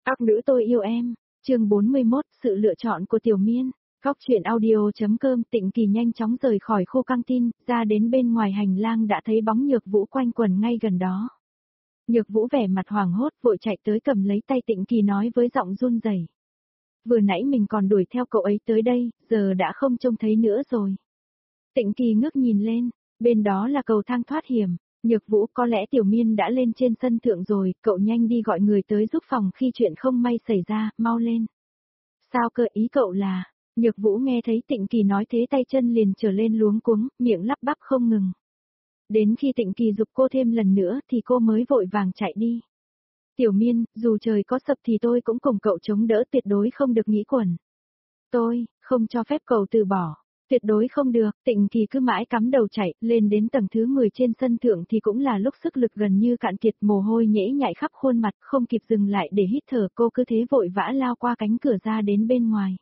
Các nữ tôi yêu em. Chương 41, sự lựa chọn của Tiểu Miên. Góc truyện audio.com. Tịnh Kỳ nhanh chóng rời khỏi khu căng tin, ra đến bên ngoài hành lang đã thấy bóng Nhược Vũ quanh quẩn ngay gần đó. Nhược Vũ vẻ mặt hoảng hốt vội chạy tới cầm lấy tay Tịnh Kỳ nói với giọng run rẩy. Vừa nãy mình còn đuổi theo cậu ấy tới đây, giờ đã không trông thấy nữa rồi. Tịnh Kỳ ngước nhìn lên, bên đó là cầu thang thoát hiểm. Nhược Vũ, có lẽ Tiểu Miên đã lên trên sân thượng rồi, cậu nhanh đi gọi người tới giúp phòng khi chuyện không may xảy ra, mau lên. Sao cơ, ý cậu là? Nhược Vũ nghe thấy Tịnh Kỳ nói thế tay chân liền trở lên luống cuống, miệng lắp bắp không ngừng. Đến khi Tịnh Kỳ giục cô thêm lần nữa thì cô mới vội vàng chạy đi. Tiểu Miên, dù trời có sập thì tôi cũng cùng cậu chống đỡ, tuyệt đối không được nghĩ quẩn. Tôi không cho phép cậu từ bỏ. Tuyệt đối không được. Tịnh Kỳ cứ mãi cắm đầu chạy, lên đến tầng thứ 10 trên sân thượng thì cũng là lúc sức lực gần như cạn kiệt, mồ hôi nhễ nhại khắp khuôn mặt, không kịp dừng lại để hít thở, cô cứ thế vội vã lao qua cánh cửa ra đến bên ngoài.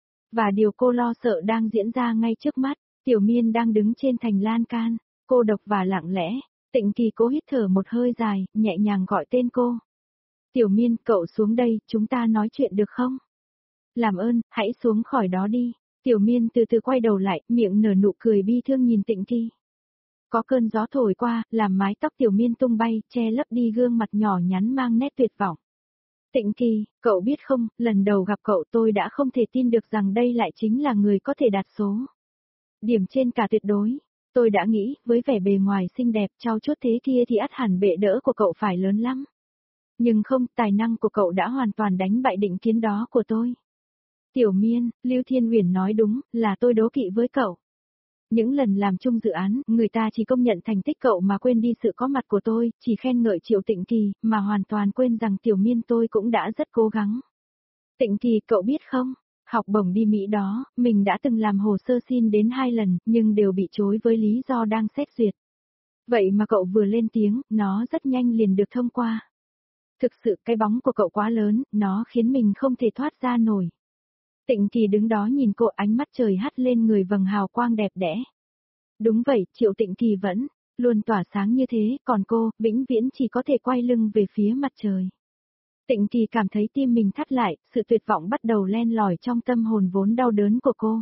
Và điều cô lo sợ đang diễn ra ngay trước mắt, Tiểu Miên đang đứng trên thành lan can, cô độc và lặng lẽ. Tịnh Kỳ cố hít thở một hơi dài, nhẹ nhàng gọi tên cô. Tiểu Miên, cậu xuống đây, chúng ta nói chuyện được không? Làm ơn, hãy xuống khỏi đó đi. Tiểu Miên từ từ quay đầu lại, miệng nở nụ cười bi thương nhìn Tịnh Kỳ. Có cơn gió thổi qua, làm mái tóc Tiểu Miên tung bay, che lấp đi gương mặt nhỏ nhắn mang nét tuyệt vọng. Tịnh Kỳ, cậu biết không, lần đầu gặp cậu tôi đã không thể tin được rằng đây lại chính là người có thể đạt số điểm trên cả tuyệt đối. Tôi đã nghĩ, với vẻ bề ngoài xinh đẹp, trau chuốt thế kia thì ắt hẳn bệ đỡ của cậu phải lớn lắm. Nhưng không, tài năng của cậu đã hoàn toàn đánh bại định kiến đó của tôi. Tiểu Miên, Lưu Thiên Uyển nói đúng, là tôi đố kỵ với cậu. Những lần làm chung dự án, người ta chỉ công nhận thành tích cậu mà quên đi sự có mặt của tôi, chỉ khen ngợi Triệu Tịnh Kỳ, mà hoàn toàn quên rằng Tiểu Miên tôi cũng đã rất cố gắng. Tịnh Kỳ, cậu biết không, học bổng đi Mỹ đó, mình đã từng làm hồ sơ xin đến 2 lần, nhưng đều bị chối với lý do đang xét duyệt. Vậy mà cậu vừa lên tiếng, nó rất nhanh liền được thông qua. Thực sự cái bóng của cậu quá lớn, nó khiến mình không thể thoát ra nổi. Tịnh Kỳ đứng đó nhìn cô, ánh mắt trời hắt lên người vầng hào quang đẹp đẽ. Đúng vậy, Triệu Tịnh Kỳ vẫn luôn tỏa sáng như thế, còn cô, vĩnh viễn chỉ có thể quay lưng về phía mặt trời. Tịnh Kỳ cảm thấy tim mình thắt lại, sự tuyệt vọng bắt đầu len lỏi trong tâm hồn vốn đau đớn của cô.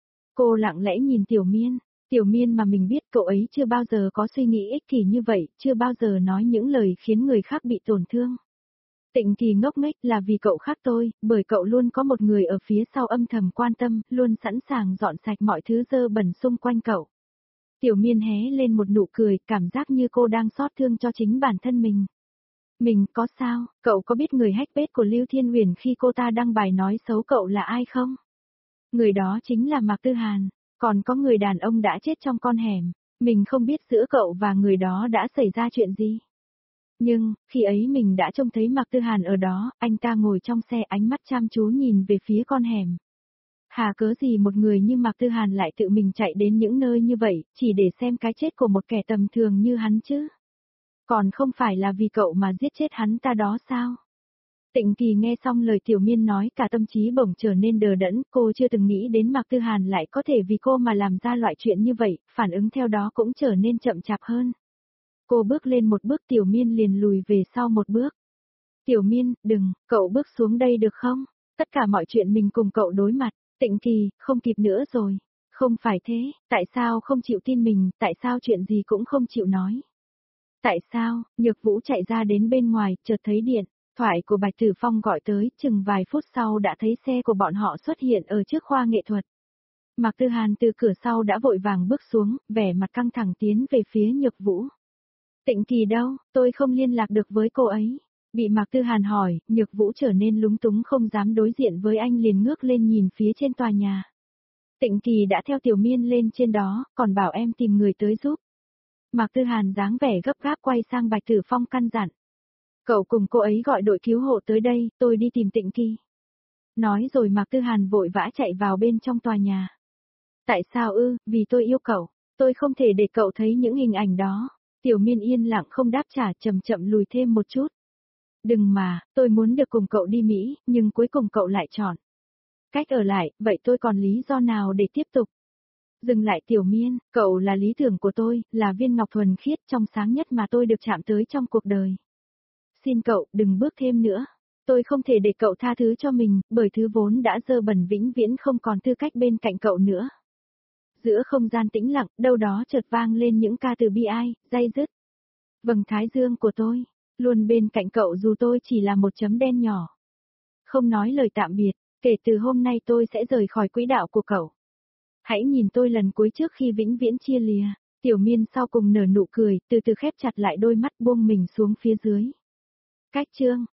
Cô lặng lẽ nhìn Tiểu Miên mà mình biết cậu ấy chưa bao giờ có suy nghĩ ích kỷ như vậy, chưa bao giờ nói những lời khiến người khác bị tổn thương. Tịnh Kỳ ngốc nghếch, là vì cậu khác tôi, bởi cậu luôn có một người ở phía sau âm thầm quan tâm, luôn sẵn sàng dọn sạch mọi thứ dơ bẩn xung quanh cậu. Tiểu Miên hé lên một nụ cười, cảm giác như cô đang xót thương cho chính bản thân mình. Mình có sao, cậu có biết người hack page của Lưu Thiên Uyển khi cô ta đăng bài nói xấu cậu là ai không? Người đó chính là Mạc Tư Hàn, còn có người đàn ông đã chết trong con hẻm, mình không biết giữa cậu và người đó đã xảy ra chuyện gì. Nhưng, khi ấy mình đã trông thấy Mạc Tư Hàn ở đó, anh ta ngồi trong xe ánh mắt chăm chú nhìn về phía con hẻm. Hà cớ gì một người như Mạc Tư Hàn lại tự mình chạy đến những nơi như vậy, chỉ để xem cái chết của một kẻ tầm thường như hắn chứ? Còn không phải là vì cậu mà giết chết hắn ta đó sao? Tịnh Kỳ nghe xong lời Tiểu Miên nói cả tâm trí bỗng trở nên đờ đẫn, cô chưa từng nghĩ đến Mạc Tư Hàn lại có thể vì cô mà làm ra loại chuyện như vậy, phản ứng theo đó cũng trở nên chậm chạp hơn. Cô bước lên một bước, Tiểu Miên liền lùi về sau một bước. Tiểu Miên, đừng, cậu bước xuống đây được không? Tất cả mọi chuyện mình cùng cậu đối mặt. Tịnh Kỳ, không kịp nữa rồi. Không phải thế, tại sao không chịu tin mình, tại sao chuyện gì cũng không chịu nói? Tại sao? Nhược Vũ chạy ra đến bên ngoài, chợt thấy điện thoại của Bạch Tử Phong gọi tới, chừng vài phút sau đã thấy xe của bọn họ xuất hiện ở trước khoa nghệ thuật. Mạc Tư Hàn từ cửa sau đã vội vàng bước xuống, vẻ mặt căng thẳng tiến về phía Nhược Vũ. Tịnh Kỳ đâu, tôi không liên lạc được với cô ấy. Bị Mạc Tư Hàn hỏi, Nhược Vũ trở nên lúng túng không dám đối diện với anh, liền ngước lên nhìn phía trên tòa nhà. Tịnh Kỳ đã theo Tiểu Miên lên trên đó, còn bảo em tìm người tới giúp. Mạc Tư Hàn dáng vẻ gấp gáp quay sang Bạch Tử Phong căn dặn. Cậu cùng cô ấy gọi đội cứu hộ tới đây, tôi đi tìm Tịnh Kỳ. Nói rồi Mạc Tư Hàn vội vã chạy vào bên trong tòa nhà. Tại sao ư, vì tôi yêu cậu, tôi không thể để cậu thấy những hình ảnh đó. Tiểu Miên yên lặng không đáp trả, chậm chậm lùi thêm một chút. Đừng mà, tôi muốn được cùng cậu đi Mỹ, nhưng cuối cùng cậu lại chọn cách ở lại, vậy tôi còn lý do nào để tiếp tục? Dừng lại Tiểu Miên, cậu là lý tưởng của tôi, là viên ngọc thuần khiết trong sáng nhất mà tôi được chạm tới trong cuộc đời. Xin cậu, đừng bước thêm nữa. Tôi không thể để cậu tha thứ cho mình, bởi thứ vốn đã dơ bẩn vĩnh viễn không còn tư cách bên cạnh cậu nữa. Giữa không gian tĩnh lặng, đâu đó chợt vang lên những ca từ bi ai, day dứt. Vầng thái dương của tôi, luôn bên cạnh cậu dù tôi chỉ là một chấm đen nhỏ. Không nói lời tạm biệt, kể từ hôm nay tôi sẽ rời khỏi quỹ đạo của cậu. Hãy nhìn tôi lần cuối trước khi vĩnh viễn chia lìa. Tiểu Miên sau cùng nở nụ cười, từ từ khép chặt lại đôi mắt buông mình xuống phía dưới. Cách chương